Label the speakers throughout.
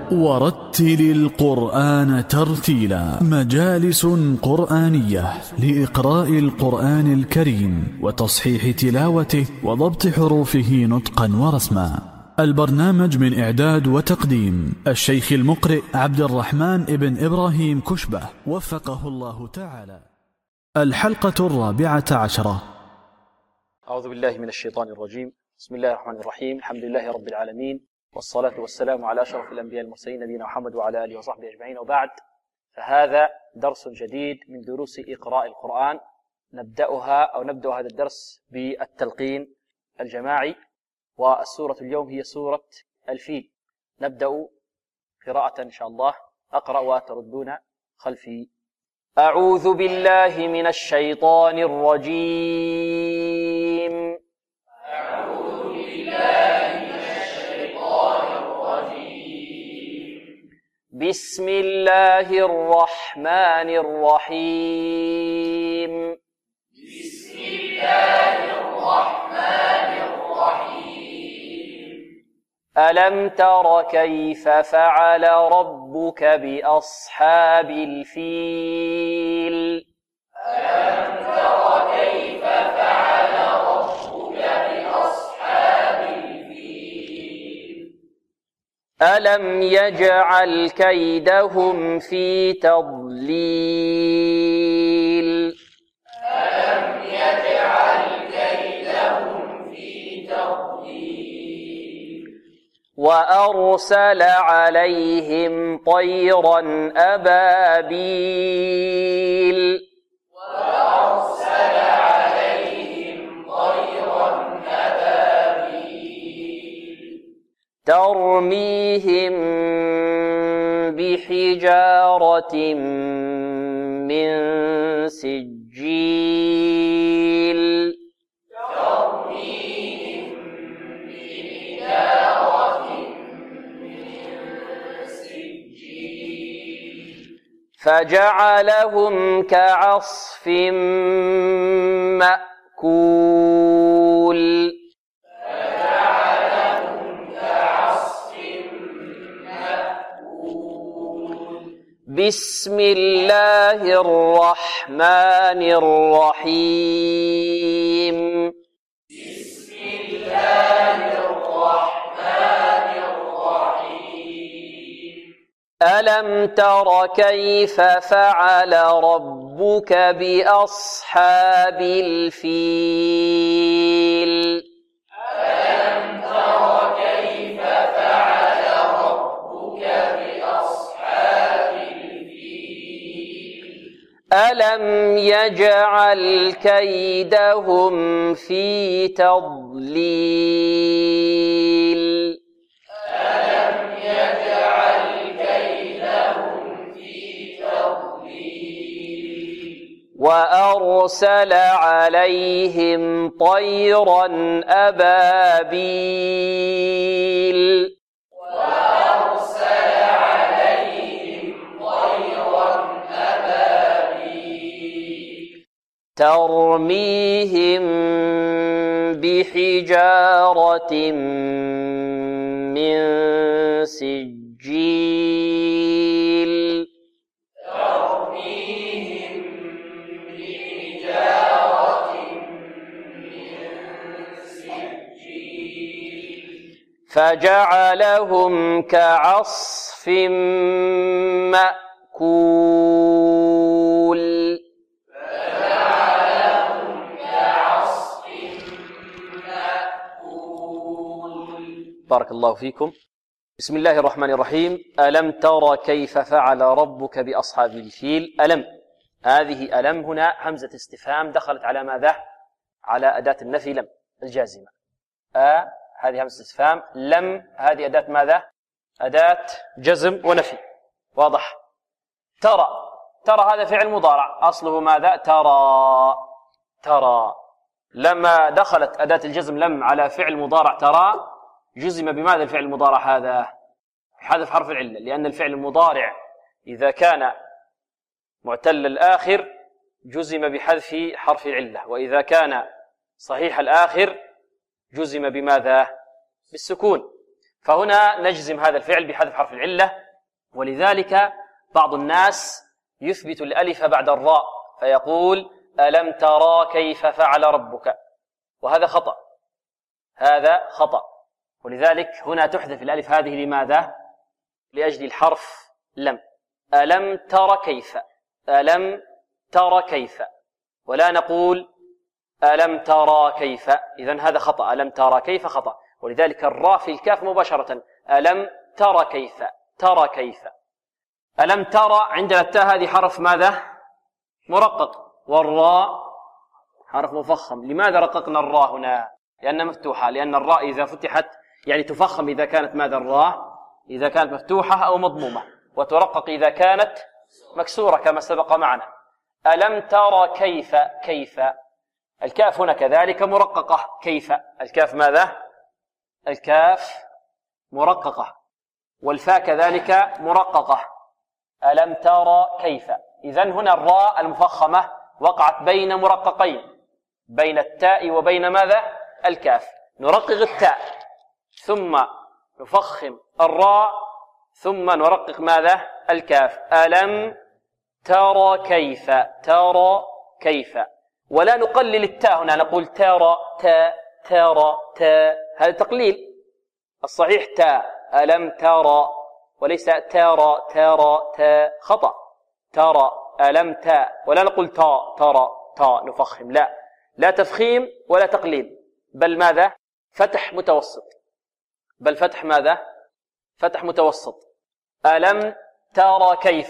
Speaker 1: ورتل القرآن ترتيلا. مجالس قرآنية لإقراء القرآن الكريم وتصحيح تلاوته وضبط حروفه نطقا ورسما. البرنامج من إعداد وتقديم الشيخ المقرئ عبد الرحمن ابن إبراهيم كشبة وفقه الله تعالى. الحلقة 14.
Speaker 2: أعوذ بالله من الشيطان الرجيم. بسم الله الرحمن الرحيم. الحمد لله رب العالمين، والصلاة والسلام على أشرف الأنبياء المرسلين نبينا محمد وعلى آله وصحبه أجمعين، وبعد، فهذا درس جديد من دروس إقراء القرآن. نبدأ هذا الدرس بالتلقين الجماعي، والسورة اليوم هي سورة الفيل. نبدأ قراءة إن شاء الله، أقرأ وتردون خلفي. أعوذ بالله من الشيطان الرجيم.
Speaker 3: أعوذ بالله من الشيطان الرجيم.
Speaker 2: بسم الله الرحمن الرحيم.
Speaker 3: بسم الله الرحمن الرحيم.
Speaker 2: ألم تر كيف فعل ربك بأصحاب الفيل؟
Speaker 3: ألم تر كيف فعل ربك بأصحاب الفيل؟
Speaker 2: ألم يجعل كيدهم في تضليل؟
Speaker 3: ألم يجعل كيدهم في تضليل؟
Speaker 2: وأرسل عليهم طيرا أبابيل.
Speaker 3: وأرسل عليهم طيرا أبابيل.
Speaker 2: ترميهم بحجارة من سجيل.
Speaker 3: ترميهم بحجارة من سجيل.
Speaker 2: فجعلهم كعصف مأكول. بسم الله الرحمن الرحيم.
Speaker 3: بسم الله الرحمن الرحيم.
Speaker 2: ألم تر كيف فعل ربك بأصحاب الفيل؟
Speaker 3: ألم تر كيف فعل ربك بأصحاب الفيل؟
Speaker 2: ألم يجعل كيدهم في تضليل؟
Speaker 3: ألم يجعل كيدهم في تضليل؟
Speaker 2: وأرسل عليهم طيرا أبابيل.
Speaker 3: وأرسل عليهم طيرا أبابيل.
Speaker 2: ترميهم بحجارة من سجيل.
Speaker 3: ترميهم بحجارة من سجيل.
Speaker 2: فجعلهم كعصف مأكول.
Speaker 3: فجعلهم كعصف مأكول.
Speaker 2: بارك الله فيكم. بسم الله الرحمن الرحيم. ألم تر كيف فعل ربك بأصحاب الفيل؟ ألم، هذه ألم هنا همزة استفهام دخلت على ماذا؟ على أداة النفي لم الجازمة. هذه همزة استفهام. لم هذه أداة ماذا؟ أداة جزم ونفي. واضح؟ ترى، ترى هذا فعل مضارع أصله ماذا؟ ترى. ترى لما دخلت أداة الجزم لم على فعل مضارع ترى، جزم بماذا الفعل المضارع هذا؟ حذف حرف العلة، لأن الفعل المضارع إذا كان معتل الآخر جزم بحذف حرف العلة، وإذا كان صحيح الآخر جزم بماذا؟ بالسكون. فهنا نجزم هذا الفعل بحذف حرف العلة. ولذلك بعض الناس يثبت الألف بعد الراء فيقول ألم ترى كيف فعل ربك، وهذا خطأ، هذا خطأ. ولذلك هنا تحذف الألف هذه لماذا؟ لأجل الحرف لم. ألم تر كيف، ألم تر كيف، ولا نقول ألم ترى كيف، إذن هذا خطأ، ألم ترى كيف خطأ. ولذلك الراء في الكاف مباشرة، ألم تر كيف، ترى كيف. ألم ترى عندنا التاء هذه حرف ماذا؟ مرقق، والراء حرف مفخم. لماذا رققنا الراء هنا؟ لأنها مفتوحة، لأن الراء إذا فتحت يعني تفخم إذا كانت ماذا؟ الراء إذا كانت مفتوحة أو مضمومة، وترقق إذا كانت مكسورة كما سبق معنا. ألم ترى كيف، كيف. الكاف هنا كذلك مرققة، كيف، الكاف ماذا؟ الكاف مرققة، والفاء كذلك مرققة. ألم ترى كيف. إذن هنا الراء المفخمة وقعت بين مرققين، بين التاء وبين ماذا؟ الكاف. نرقق التاء ثم نفخم الراء ثم نرقق ماذا؟ الكاف. ألم ترى كيف، ترى كيف. ولا نقلل التاء هنا، نقول ترى تا، ترى تا، هذا تقليل. الصحيح تاء، ألم ترى، وليس ترى، ترى تا، خطأ. ترى، ألم تاء، ولا نقول تا، ترى تا نفخم، لا، لا تفخيم ولا تقليل، بل ماذا؟ فتح متوسط، بل فتح ماذا؟ فتح متوسط. ألم ترى كيف،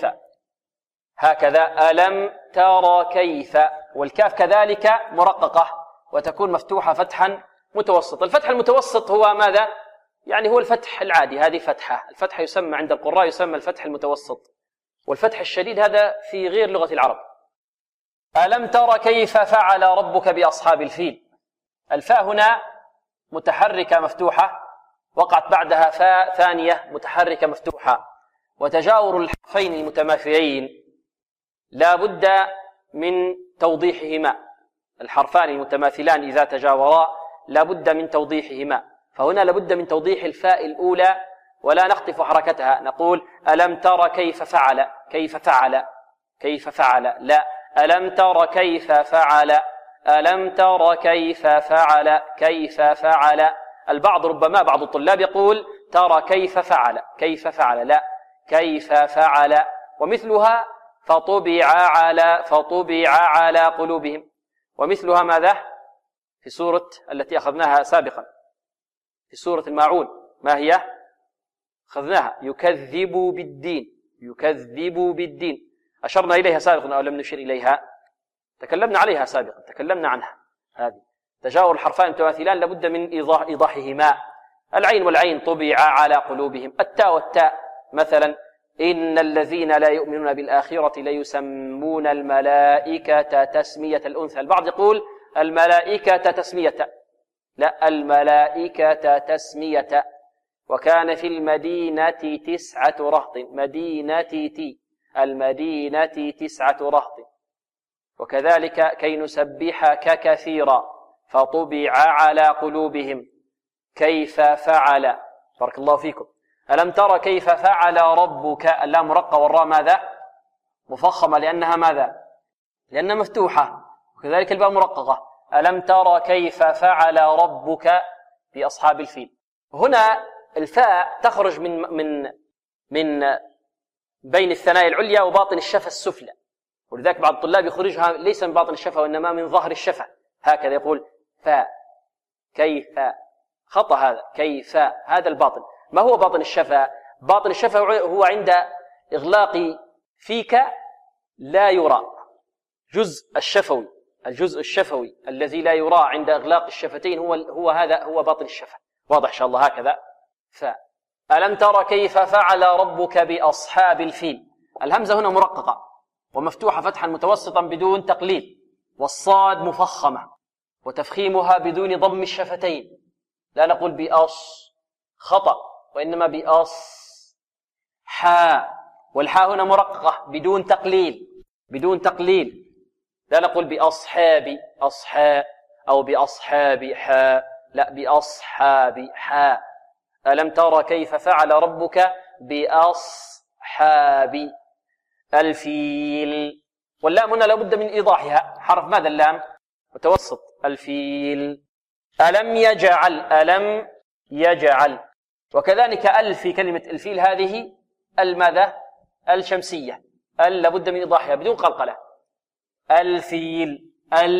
Speaker 2: هكذا، ألم ترى كيف. والكاف كذلك مرققة وتكون مفتوحة فتحا متوسط. الفتح المتوسط هو ماذا؟ يعني هو الفتح العادي، هذه فتحة. الفتح يسمى عند القراء يسمى الفتح المتوسط، والفتح الشديد هذا في غير لغة العرب. ألم ترى كيف فعل ربك بأصحاب الفيل. الفاء هنا متحركة مفتوحة، وقعت بعدها فاء ثانية متحركة مفتوحة، وتجاور الحرفين المتماثلين لا بد من توضيحهما. الحرفان المتماثلان إذا تجاورا لا بد من توضيحهما، فهنا لا بد من توضيح الفاء الأولى ولا نخطف حركتها. نقول ألم ترى كيف فعل، كيف فعل، كيف فعل، لا، ألم ترى كيف فعل، ألم ترى كيف فعل، كيف فعل. البعض ربما بعض الطلاب يقول ترى كيف فعل، كيف فعل، لا، كيف فعل. ومثلها فطبع على، فطبع على قلوبهم. ومثلها ماذا؟ في سورة التي أخذناها سابقا، في سورة الماعون، ما هي؟ أخذناها يكذب بالدين، يكذب بالدين، أشرنا إليها سابقا أو لم نشر إليها؟ تكلمنا عليها سابقا، تكلمنا عنها. هذه تجاور الحرفان المتماثلان لابد من إيضاحهما. العين والعين طبع على قلوبهم. التاء والتاء مثلا إن الذين لا يؤمنون بالآخرة ليسمون الملائكة تسمية الأنثى. البعض يقول الملائكة تسمية، لا، الملائكة تسمية. وكان في المدينة 9 رهط، مدينة تي، المدينة 9 رهط. وكذلك كي نسبحك كثيرا فطبع على قلوبهم كيف فعل. بارك الله فيكم. ألم ترى كيف فعل ربك. اللام مرقة والراء ماذا؟ مفخمة، لأنها ماذا؟ لأنها مفتوحة. وكذلك الباء مرققة. ألم ترى كيف فعل ربك بأصحاب الفيل. هنا الفاء تخرج من بين الثنايا العليا وباطن الشفة السفلى، ولذلك بعض الطلاب يخرجها ليس من باطن الشفة وإنما من ظهر الشفة، هكذا يقول فاء، كيف، خطأ هذا، كيف، هذا الباطن. ما هو باطن الشفة؟ باطن الشفة هو عند إغلاق فيك لا يرى، جزء الشفوي، الجزء الشفوي الذي لا يرى عند إغلاق الشفتين هو هذا، هو باطن الشفة. واضح إن شاء الله؟ هكذا فاء. ألم ترى كيف فعل ربك بأصحاب الفيل. الهمزة هنا مرققة ومفتوحة فتحا متوسطا بدون تقليل، والصاد مفخمة وتفخيمها بدون ضم الشفتين. لا نقول بأص، خطأ، وإنما بأص. حاء، والحاء هنا مرققة بدون تقليل، بدون تقليل. لا نقول بأصحاب أصحاء أو بأصحاب حاء، لا، بأصحاب حاء. ألم ترى كيف فعل ربك بأصحاب الفيل. واللام هنا لابد من إيضاحها، حرف ماذا اللام؟ متوسط. الفيل. ألم يجعل. وكذلك في كلمة الفيل هذه الماذا؟ الشمسية، لابد من إيضاحها بدون قلقلة. الفيل.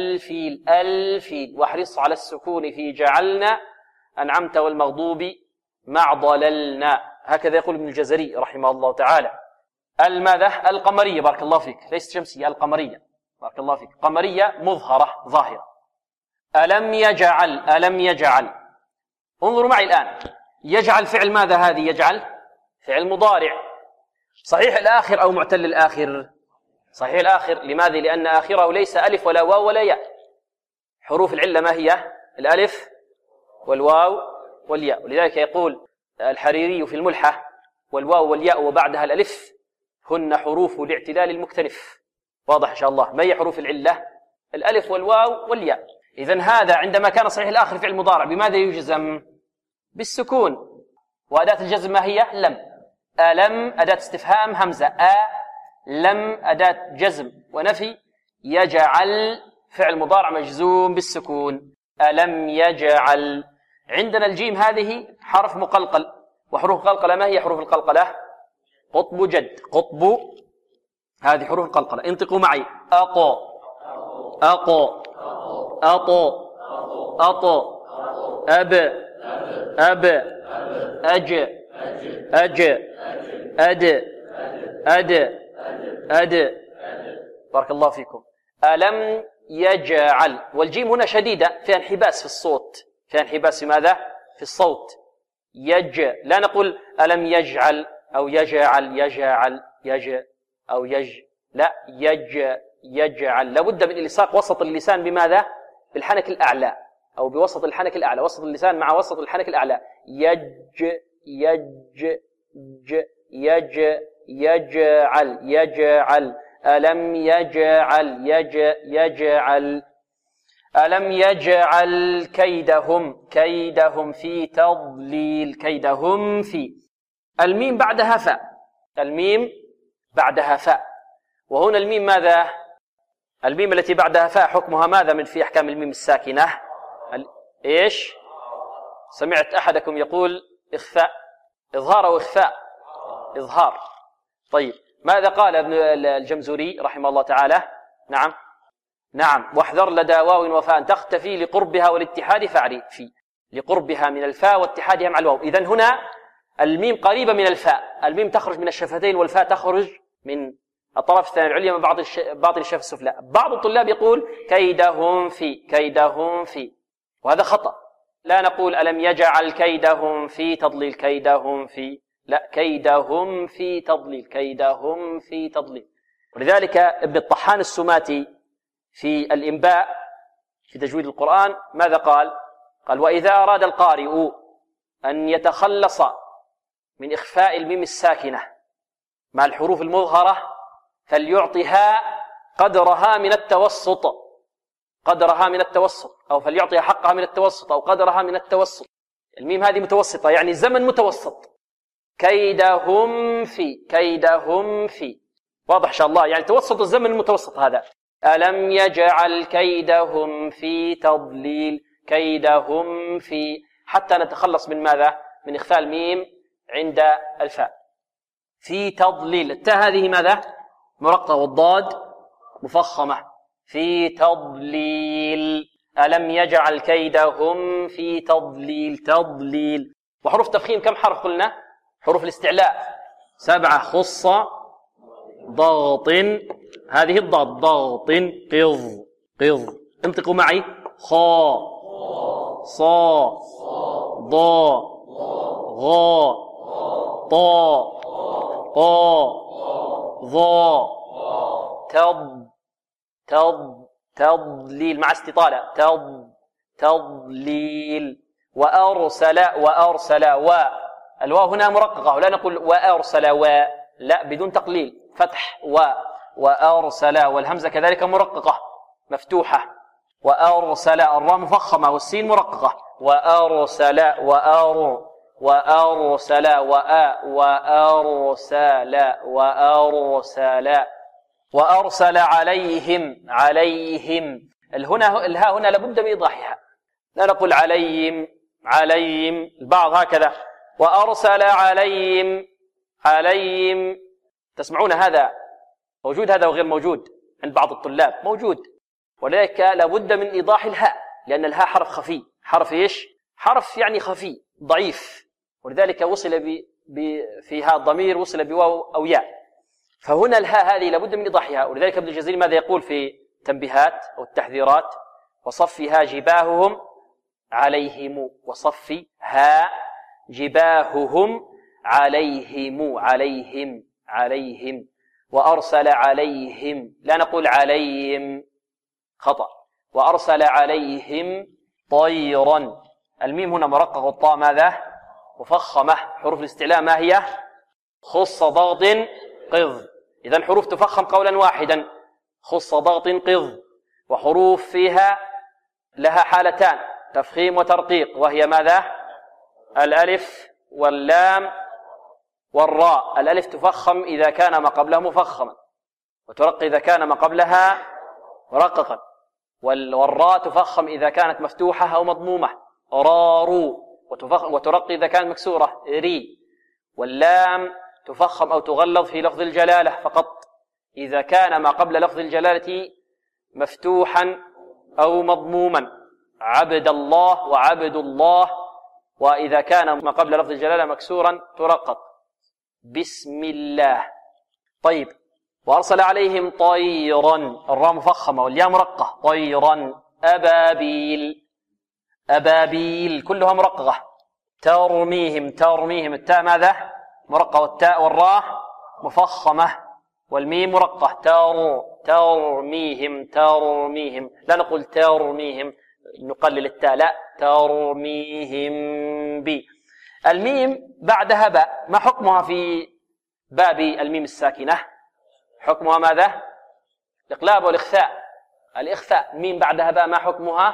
Speaker 2: واحرص على السكون في جعلنا أنعمت والمغضوب مع ضللنا، هكذا يقول ابن الجزري رحمه الله تعالى. الماذا؟ القمرية. بارك الله فيك، ليست شمسية، القمرية. بارك الله فيك، قمرية مظهرة ظاهرة. ألم يجعل. انظروا معي الآن، يجعل فعل ماذا هذه؟ يجعل فعل مضارع، صحيح الآخر أو معتل الآخر؟ صحيح الآخر. لماذا؟ لأن آخره ليس ألف ولا واو ولا ياء. حروف العلة ما هي؟ الألف والواو والياء. ولذلك يقول الحريري في الملحة: والواو والياء وبعدها الألف هن حروف الاعتلال المكتنف. واضح إن شاء الله؟ ما هي حروف العلة؟ الألف والواو والياء. إذن هذا عندما كان صحيح الآخر فعل مضارع بماذا يجزم؟ بالسكون. وأداة الجزم ما هي؟ لم. ألم أداة استفهام همزة، لم أداة جزم ونفي، يجعل فعل مضارع مجزوم بالسكون. ألم يجعل. عندنا الجيم هذه حرف مقلقل، وحروف القلقلة ما هي حروف القلقلة؟ قطب جد، قطب، هذه حروف القلقلة. انطقوا معي: أقو أقو أطو أطو أب أب أج أج أد أد أد. بارك الله فيكم. ألم يجعل. والجيم هنا شديدة، فيها انحباس في الصوت، فيها انحباس في ماذا؟ في الصوت. لا نقول ألم يجعل أو يجعل أو لا، يجعل. لابد من التصاق وسط اللسان بماذا؟ بالحنك الأعلى، أو بوسط الحنك الأعلى، وسط اللسان مع وسط الحنك الأعلى. يجعل. ألم يجعل. ألم يجعل كيدهم في تضليل. كيدهم في. الميم بعدها فاء. وهنا الميم ماذا؟ الميم التي بعدها فاء حكمها ماذا من في أحكام الميم الساكنة؟ إيش؟ سمعت أحدكم يقول إخفاء، إظهار أو إخفاء؟ إظهار. طيب ماذا قال ابن الجمزوري رحمه الله تعالى؟ نعم. واحذر لدى واو وفاء تختفي لقربها والاتحاد فاعرفي. لقربها من الفاء واتحادها مع الواو. إذن هنا الميم قريبة من الفاء، الميم تخرج من الشفتين والفاء تخرج من الطرف الثاني العليا من باطن الشفة السفلى. بعض الطلاب يقول كيدهم في، وهذا خطأ. لا نقول ألم يجعل كيدهم في تضليل، كيدهم في، لا، كيدهم في تضليل. ولذلك ابن الطحان السماتي في الإنباء في تجويد القرآن ماذا قال؟ وإذا أراد القارئ أن يتخلص من إخفاء الميم الساكنة مع الحروف المظهرة فليعطها قدرها من التوسط، أو فليعطيها حقها من التوسط، أو قدرها من التوسط. الميم هذه متوسطة، يعني زمن متوسط. كيدهم في. واضح إن شاء الله؟ يعني توسط الزمن المتوسط هذا. ألم يجعل كيدهم في تضليل. كيدهم في، حتى نتخلص من ماذا؟ من إخفاء الميم عند الفاء. في تضليل. التاء هذه ماذا؟ مرققة، والضاد مفخمة. في تضليل. ألم يجعل كيدهم في تضليل. وحروف تفخيم كم حرف قلنا؟ حروف الاستعلاء 7. خص، ضغط، هذه الضاد، ضغط، قض. انطقوا معي: خا، صا، ضا، غا، طا، قا، ضا، تضليل مع استطالة. تضليل. وأرسل. الواو هنا مرققة، ولا نقول وأرسل لا، بدون تقليل، فتح وأرسل. والهمزة كذلك مرققة مفتوحة. وأرسل. الراء مفخمة والسين مرققة. وأرسل. وأرسل وأرسل عليهم الهاء هنا لابد من إيضاحها، لا نقول عليهم البعض هكذا وأرسل عليهم. تسمعون هذا موجود، هذا وغير موجود عند بعض الطلاب موجود، ولذلك لابد من إيضاح الهاء، لأن الهاء حرف خفي، حرف إيش؟ حرف يعني خفي ضعيف، ولذلك وصل فيها الضمير وصل بواو أو ياء، فهنا الهاء هذه لابد من إيضاحها. ولذلك ابن الجزري ماذا يقول في تنبيهات أو التحذيرات؟ وصفها جباههم عليهم، وصفها جباههم عليهم وأرسل عليهم، لا نقول عليهم، خطأ، وأرسل عليهم طيرا. الميم هنا مرقق والطاء ماذا؟ مفخمة. حروف الاستعلاء ما هي؟ خص ضغط قض، إذن حروف تفخم قولا واحدا، خص ضغط قض. وحروف فيها لها حالتان، تفخيم وترقيق، وهي ماذا؟ الألف واللام والراء. الألف تفخم إذا كان ما قبلها مفخما، وترق إذا كان ما قبلها مرققا، والراء تفخم إذا كانت مفتوحة أو مضمومة، رارو، وترق إذا كانت مكسورة، ري. واللام تفخم أو تغلظ في لفظ الجلالة فقط إذا كان ما قبل لفظ الجلالة مفتوحا أو مضموما، عبد الله وعبد الله. وإذا كان ما قبل لفظ الجلالة مكسورا ترقق، بسم الله. طيب، وأرسل عليهم طيرا، الراء مفخمة والياء مرقة، طيرا أبابيل كلها مرققة. ترميهم التاء ماذا؟ مرقة، والتاء والراء مفخمة، والميم مرقة. ترميهم لا نقول ترميهم نقلل التاء، لا، ترميهم بي. الميم بعدها باء، ما حكمها في باب الميم الساكنة؟ حكمها ماذا؟ الإقلاب والإخفاء. الإخفاء، ميم بعدها باء ما حكمها؟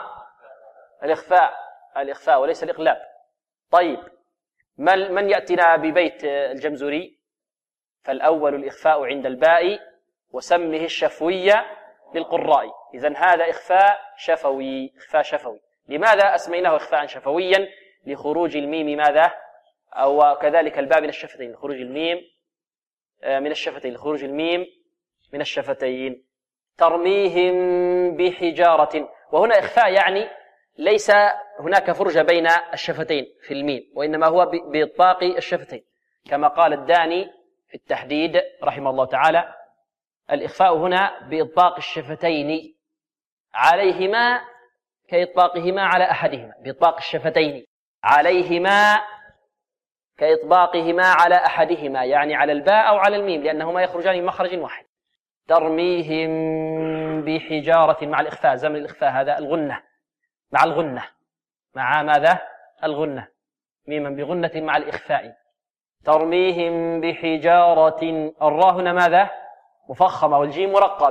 Speaker 2: الإخفاء وليس الإقلاب. طيب، من يأتينا ببيت الجمزوري؟ فالأول الإخفاء عند الباء وسمه الشفوية للقراء. إذن هذا إخفاء شفوي. لماذا أسميناه إخفاء شفويا؟ لخروج الميم ماذا؟ أو كذلك الباء من الشفتين، لخروج الميم من الشفتين، لخروج الميم من الشفتين. ترميهم بحجارة، وهنا إخفاء يعني ليس هناك فرجة بين الشفتين في الميم، وإنما هو بإطباق الشفتين، كما قال الداني في التحديد رحمه الله تعالى: الإخفاء هنا بإطباق الشفتين عليهما كإطباقهما على أحدهما، بإطباق الشفتين عليهما كإطباقهما على أحدهما، يعني على الباء أو على الميم، لأنهما يخرجان من مخرج واحد. ترميهم بحجارة مع الإخفاء، زمن الإخفاء هذا الغنة مع الغنة، مع ماذا؟ الغنة، ميما بغنة مع الإخفاء. ترميهم بحجارة، الراء هنا ماذا؟ مفخمة، والجيم مرقة،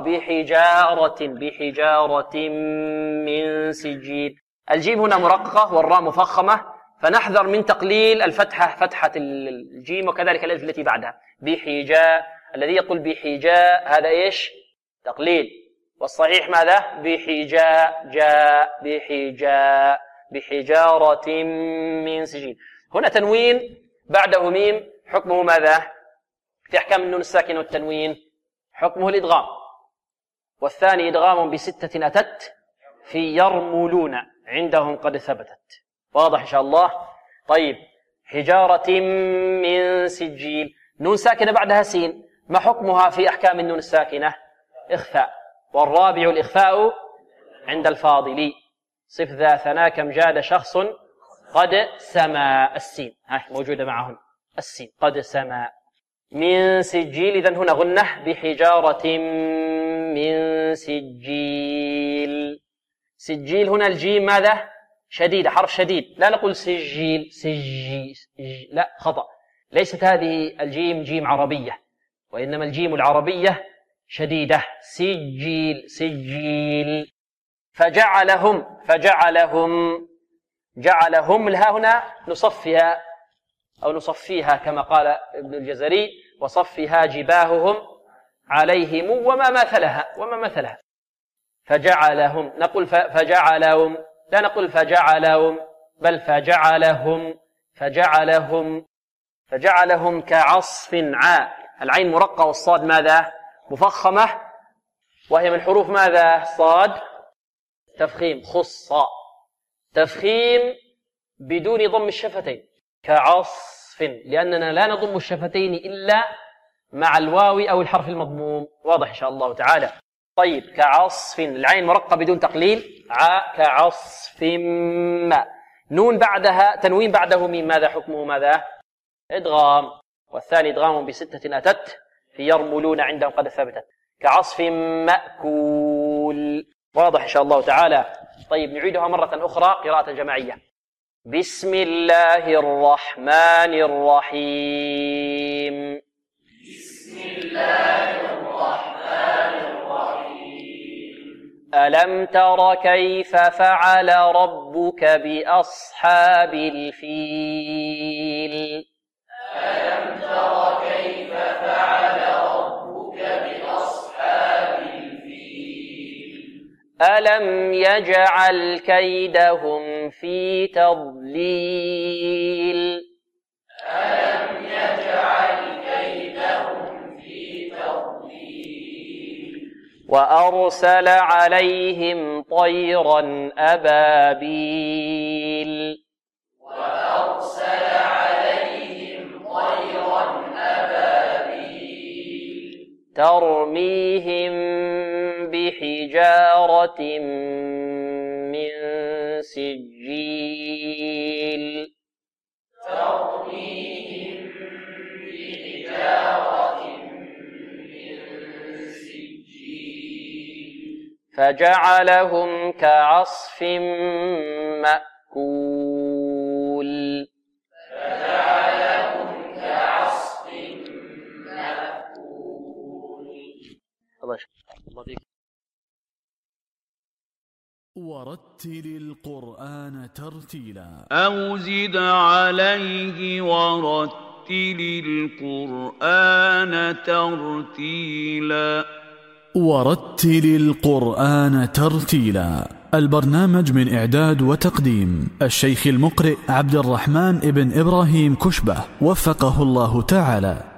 Speaker 2: بحجارة من سجيل. الجيم هنا مرققة والراء مفخمة، فنحذر من تقليل الفتحة، فتحة الجيم، وكذلك الألف التي بعدها. الذي يقول بحجاء هذا إيش؟ تقليل. والصحيح ماذا؟ بحجارة من سجيل. هنا تنوين بعده ميم، حكمه ماذا؟ في أحكام النون الساكن والتنوين حكمه الإدغام، والثاني إدغام بستة أتت في يرملون عندهم قد ثبتت. واضح إن شاء الله؟ طيب، حجارة من سجيل، نون ساكنة بعدها سين، ما حكمها في أحكام النون الساكنة؟ إخفاء. والرابع الإخفاء عند الفاضل، صف ذا ثنا كم جاد شخص قد سما، السين موجودة معهم، السين قد سما. من سجيل، إذن هنا غنة، بحجارة من سجيل. سجيل هنا الجيم ماذا؟ شديدة، حرف شديد، لا نقول سجيل لا، خطأ، ليست هذه الجيم جيم عربية، وإنما الجيم العربية شديدة، سجيل. فجعلهم، جعلهم الها هنا نصفها أو نصفيها كما قال ابن الجزري وصفها جباههم عليهم وما مثلها فجعلهم، نقول فجعلهم، لا نقول فجعلهم، بل فجعلهم كعصف عاء. العين مرقة والصاد ماذا؟ مفخمة، وهي من حروف ماذا؟ صاد تفخيم، خصة تفخيم بدون ضم الشفتين، كعصف، لأننا لا نضم الشفتين إلا مع الواو أو الحرف المضموم. واضح إن شاء الله تعالى. طيب، كعصف، العين مرقة بدون تقليل، عاء كعصف ما، نون بعدها تنوين بعده ميم، ماذا حكمه؟ ماذا؟ إدغام، والثاني إدغام بستة أتت في يرملون عندهم قد ثبتت، كعصف مأكول. واضح إن شاء الله تعالى. طيب، نعيدها مرة أخرى قراءة جماعية. بسم الله الرحمن الرحيم.
Speaker 3: بسم الله الرحمن الرحيم.
Speaker 2: ألم تر كيف فعل ربك بأصحاب الفيل؟
Speaker 3: ألم تر كيف فعل ربك بأصحاب الفيل؟
Speaker 2: ألم يجعل كيدهم في تضليل؟
Speaker 3: ألم يجعل كيدهم في تضليل؟
Speaker 2: وأرسل عليهم طيرا أبابيل.
Speaker 3: وأرسل عليهم طيرا أبابيل.
Speaker 2: ترميهم بحجارة من سجيل.
Speaker 3: ترميهم بحجارة من سجيل.
Speaker 2: فجعلهم كعصف مأكول.
Speaker 3: فجعلهم كعصف مأكول.
Speaker 2: الله فيك.
Speaker 1: ورتل القرآن ترتيلا.
Speaker 4: أو زد عليه ورتل القرآن ترتيلا.
Speaker 1: ورتل القرآن ترتيلا، البرنامج من إعداد وتقديم الشيخ المقرئ عبد الرحمن ابن إبراهيم كشبة، وفقه الله تعالى.